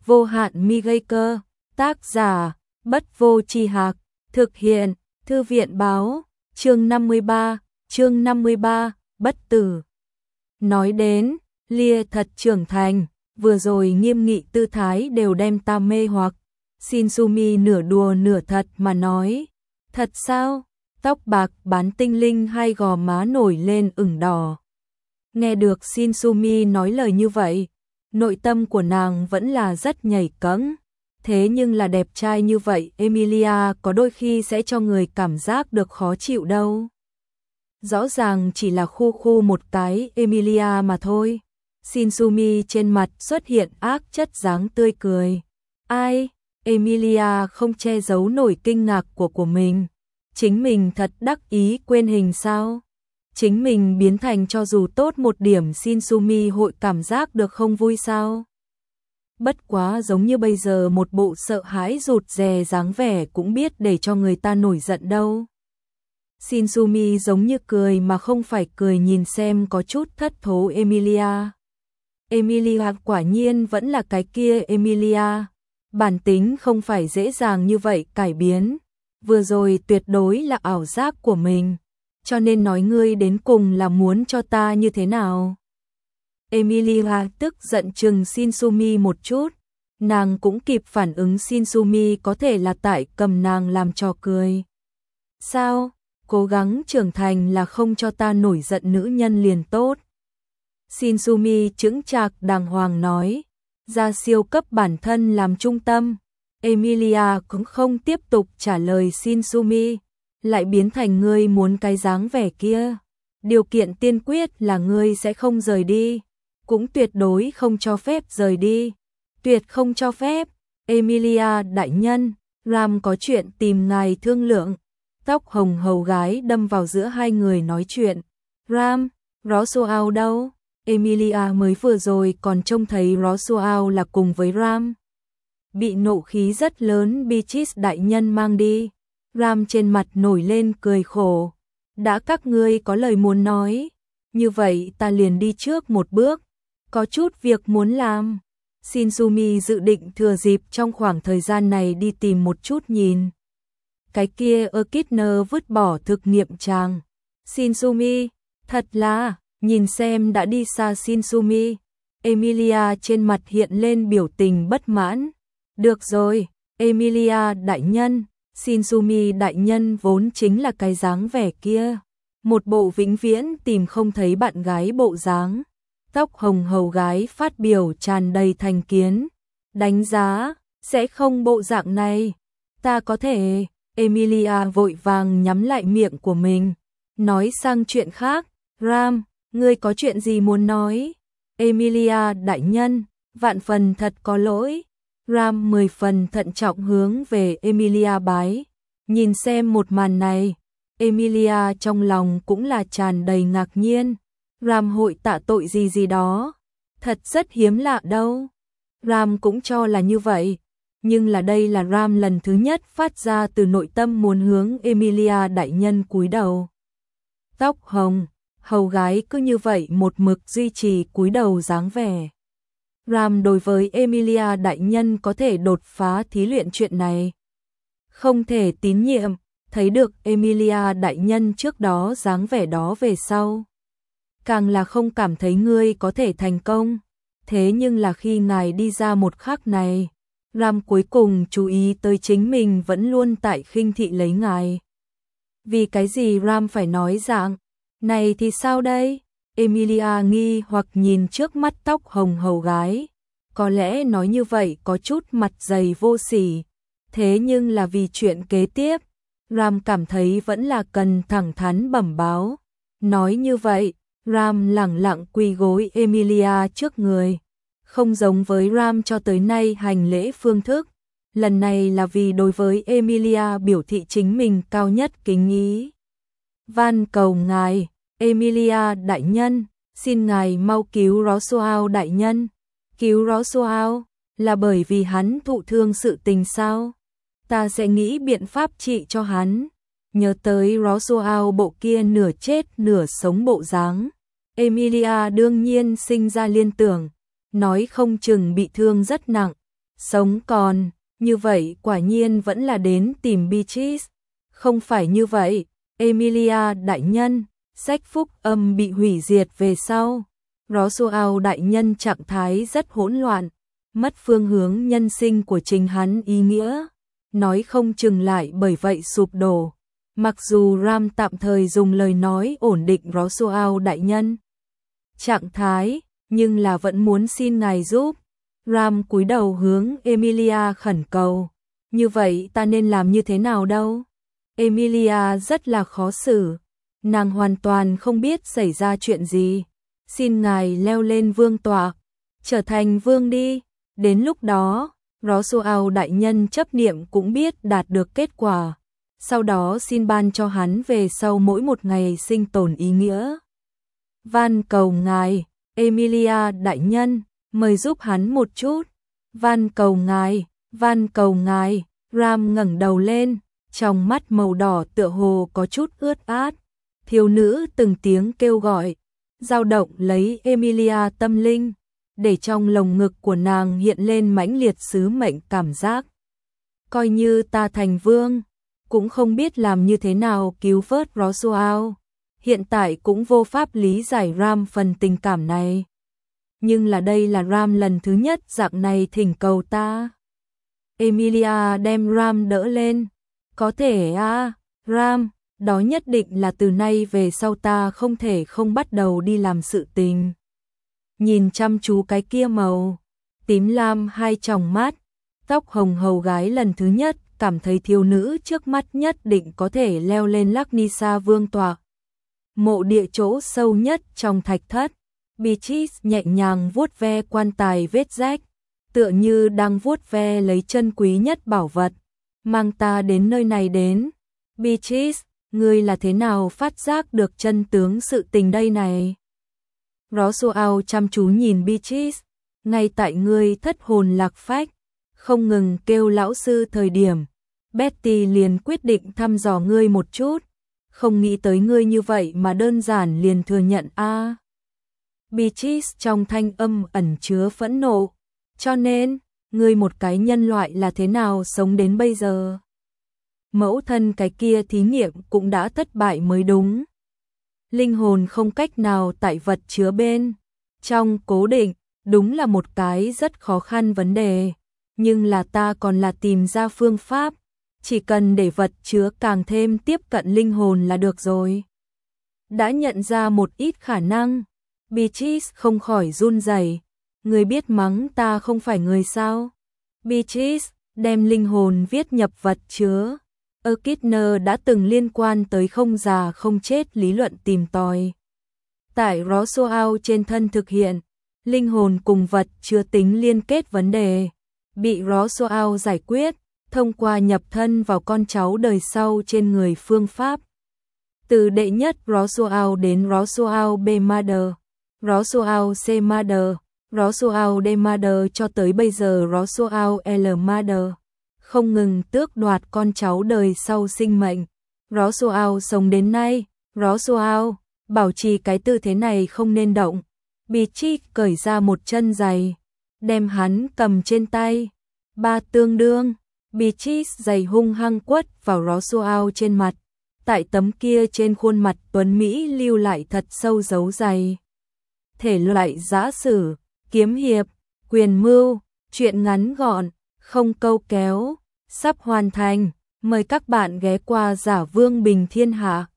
vô hạn mi gây cơ, tác giả, Bất Vô Tri Hạc, thực hiện, Thư viện báo, chương 53, bất tử. Nói đến, Lia thật trưởng thành, vừa rồi nghiêm nghị tư thái đều đem ta mê hoặc. Shinsumi nửa đùa nửa thật mà nói, thật sao? Tóc bạc bán tinh linh hay gò má nổi lên ửng đỏ. Nghe được Shinsumi nói lời như vậy, nội tâm của nàng vẫn là rất nhảy cẫng. Thế nhưng là đẹp trai như vậy, Emilia có đôi khi sẽ cho người cảm giác được khó chịu đâu. Rõ ràng chỉ là khu một cái Emilia mà thôi. Shinsumi trên mặt xuất hiện ác chất dáng tươi cười. Ai? Emilia không che giấu nổi kinh ngạc của mình. Chính mình thật đắc ý quên hình sao? Chính mình biến thành cho dù tốt một điểm Shinsumi hội cảm giác được không vui sao? Bất quá giống như bây giờ một bộ sợ hãi rụt rè dáng vẻ cũng biết để cho người ta nổi giận đâu. Shinsumi giống như cười mà không phải cười nhìn xem có chút thất thố Emilia. Emilia quả nhiên vẫn là cái kia Emilia. Bản tính không phải dễ dàng như vậy cải biến. Vừa rồi tuyệt đối là ảo giác của mình. Cho nên nói ngươi đến cùng là muốn cho ta như thế nào? Emilia tức giận trừng Shinsumi một chút. Nàng cũng kịp phản ứng Shinsumi có thể là tại cầm nàng làm trò cười. Sao? Cố gắng trưởng thành là không cho ta nổi giận nữ nhân liền tốt. Shinsumi chững chạc đàng hoàng nói. Ra siêu cấp bản thân làm trung tâm. Emilia cũng không tiếp tục trả lời Shinsumi. Lại biến thành ngươi muốn cái dáng vẻ kia. Điều kiện tiên quyết là ngươi sẽ không rời đi. Cũng tuyệt đối không cho phép rời đi. Tuyệt không cho phép. Emilia đại nhân, Ram có chuyện tìm ngài thương lượng. Tóc hồng hầu gái đâm vào giữa hai người nói chuyện. Ram, Roswell đâu? Emilia mới vừa rồi còn trông thấy Roswell là cùng với Ram. Bị nộ khí rất lớn Beatrice đại nhân mang đi. Ram trên mặt nổi lên cười khổ. Đã các ngươi có lời muốn nói. Như vậy ta liền đi trước một bước. Có chút việc muốn làm. Shinsumi dự định thừa dịp trong khoảng thời gian này đi tìm một chút nhìn. Cái kia Ekidner vứt bỏ thực nghiệm tràng. Shinsumi, thật là, nhìn xem đã đi xa Shinsumi. Emilia trên mặt hiện lên biểu tình bất mãn. Được rồi, Emilia đại nhân, Shinsumi đại nhân vốn chính là cái dáng vẻ kia. Một bộ vĩnh viễn tìm không thấy bạn gái bộ dáng. Tóc hồng hầu gái phát biểu tràn đầy thành kiến. Đánh giá, sẽ không bộ dạng này. Ta có thể, Emilia vội vàng nhắm lại miệng của mình. Nói sang chuyện khác, Ram, ngươi có chuyện gì muốn nói? Emilia đại nhân, vạn phần thật có lỗi. Ram 10 phần thận trọng hướng về Emilia bái. Nhìn xem một màn này, Emilia trong lòng cũng là tràn đầy ngạc nhiên. Ram hội tạ tội gì đó, thật rất hiếm lạ đâu. Ram cũng cho là như vậy, nhưng là đây là Ram lần thứ nhất phát ra từ nội tâm muốn hướng Emilia đại nhân cúi đầu. Tóc hồng, hầu gái cứ như vậy một mực duy trì cúi đầu dáng vẻ. Ram đối với Emilia đại nhân có thể đột phá thí luyện chuyện này. Không thể tín nhiệm, thấy được Emilia đại nhân trước đó dáng vẻ đó về sau. Càng là không cảm thấy ngươi có thể thành công. Thế nhưng là khi ngài đi ra một khắc này, Ram cuối cùng chú ý tới chính mình vẫn luôn tại khinh thị lấy ngài. Vì cái gì Ram phải nói dạng này thì sao đây? Emilia nghi hoặc nhìn trước mắt tóc hồng hầu gái. Có lẽ nói như vậy có chút mặt dày vô sỉ. Thế nhưng là vì chuyện kế tiếp, Ram cảm thấy vẫn là cần thẳng thắn bẩm báo. Nói như vậy, Ram lẳng lặng quỳ gối Emilia trước người. Không giống với Ram cho tới nay hành lễ phương thức. Lần này là vì đối với Emilia biểu thị chính mình cao nhất kính ý. Van cầu ngài, Emilia đại nhân, xin ngài mau cứu Roswell đại nhân. Cứu Roswell là bởi vì hắn thụ thương sự tình sao? Ta sẽ nghĩ biện pháp trị cho hắn. Nhớ tới Roswell bộ kia nửa chết nửa sống bộ dáng, Emilia đương nhiên sinh ra liên tưởng, nói không chừng bị thương rất nặng. sống còn, như vậy quả nhiên vẫn là đến tìm Beatrice. Không phải như vậy, Emilia đại nhân, sách phúc âm bị hủy diệt về sau. Roswell đại nhân trạng thái rất hỗn loạn, mất phương hướng nhân sinh của chính hắn ý nghĩa, nói không chừng lại bởi vậy sụp đổ. Mặc dù Ram tạm thời dùng lời nói ổn định Roswell đại nhân trạng thái, nhưng là vẫn muốn xin ngài giúp. Ram cúi đầu hướng Emilia khẩn cầu. Như vậy ta nên làm như thế nào đâu? Emilia rất là khó xử. Nàng hoàn toàn không biết xảy ra chuyện gì. Xin ngài leo lên vương tọa, trở thành vương đi. Đến lúc đó, Roswell đại nhân chấp niệm cũng biết đạt được kết quả. Sau đó xin ban cho hắn về sau mỗi một ngày sinh tồn ý nghĩa. Van cầu ngài, Emilia đại nhân, mời giúp hắn một chút. Van cầu ngài, van cầu ngài. Ram ngẩng đầu lên, trong mắt màu đỏ tựa hồ có chút ướt át. Thiếu nữ từng tiếng kêu gọi, dao động lấy Emilia tâm linh, để trong lồng ngực của nàng hiện lên mãnh liệt sứ mệnh cảm giác. Coi như ta thành vương, cũng không biết làm như thế nào cứu vớt Roswell. Hiện tại cũng vô pháp lý giải Ram phần tình cảm này. Nhưng là đây là Ram lần thứ nhất dạng này thỉnh cầu ta. Emilia đem Ram đỡ lên. Có thể à, Ram, đó nhất định là từ nay về sau ta không thể không bắt đầu đi làm sự tình. Nhìn chăm chú cái kia màu tím lam hai tròng mắt, tóc hồng hầu gái lần thứ nhất cảm thấy thiếu nữ trước mắt nhất định có thể leo lên Laknisa vương tọa. Mộ địa chỗ sâu nhất trong thạch thất, Beatrice nhẹ nhàng vuốt ve quan tài vết rách, tựa như đang vuốt ve lấy chân quý nhất bảo vật. Mang ta đến nơi này đến. Beatrice, ngươi là thế nào phát giác được chân tướng sự tình đây này? Roswell chăm chú nhìn Beatrice, ngay tại ngươi thất hồn lạc phách, không ngừng kêu lão sư thời điểm, Betty liền quyết định thăm dò ngươi một chút, không nghĩ tới ngươi như vậy mà đơn giản liền thừa nhận a. Beatrice trong thanh âm ẩn chứa phẫn nộ, cho nên, ngươi một cái nhân loại là thế nào sống đến bây giờ? Mẫu thân cái kia thí nghiệm cũng đã thất bại mới đúng. Linh hồn không cách nào tại vật chứa bên trong cố định, đúng là một cái rất khó khăn vấn đề, nhưng là ta còn là tìm ra phương pháp, chỉ cần để vật chứa càng thêm tiếp cận linh hồn là được rồi. Đã nhận ra một ít khả năng, Beatrice không khỏi run rẩy. Người biết mắng ta không phải người sao? Beatrice đem linh hồn viết nhập vật chứa. Kirchner đã từng liên quan tới không già không chết lý luận tìm tòi. Tại Roswell trên thân thực hiện, linh hồn cùng vật chứa tính liên kết vấn đề, bị Roswell giải quyết, thông qua nhập thân vào con cháu đời sau trên người phương pháp. Từ đệ nhất Roswell đến Roswell B. Mother, Roswell C. Mother, Roswell D. Mother cho tới bây giờ Roswell L. Mother, không ngừng tước đoạt con cháu đời sau sinh mệnh. Roswell sống đến nay, Roswell, bảo trì cái tư thế này không nên động. Beatrice cởi ra một chân giày, đem hắn cầm trên tay. Ba tương đương, Beatrice giày hung hăng quất vào Roswell trên mặt. Tại tấm kia trên khuôn mặt tuấn Mỹ lưu lại thật sâu dấu giày. Thể loại giã sử, kiếm hiệp, quyền mưu, truyện ngắn gọn, không câu kéo, sắp hoàn thành. Mời các bạn ghé qua Giả Vương Bình Thiên Hạ.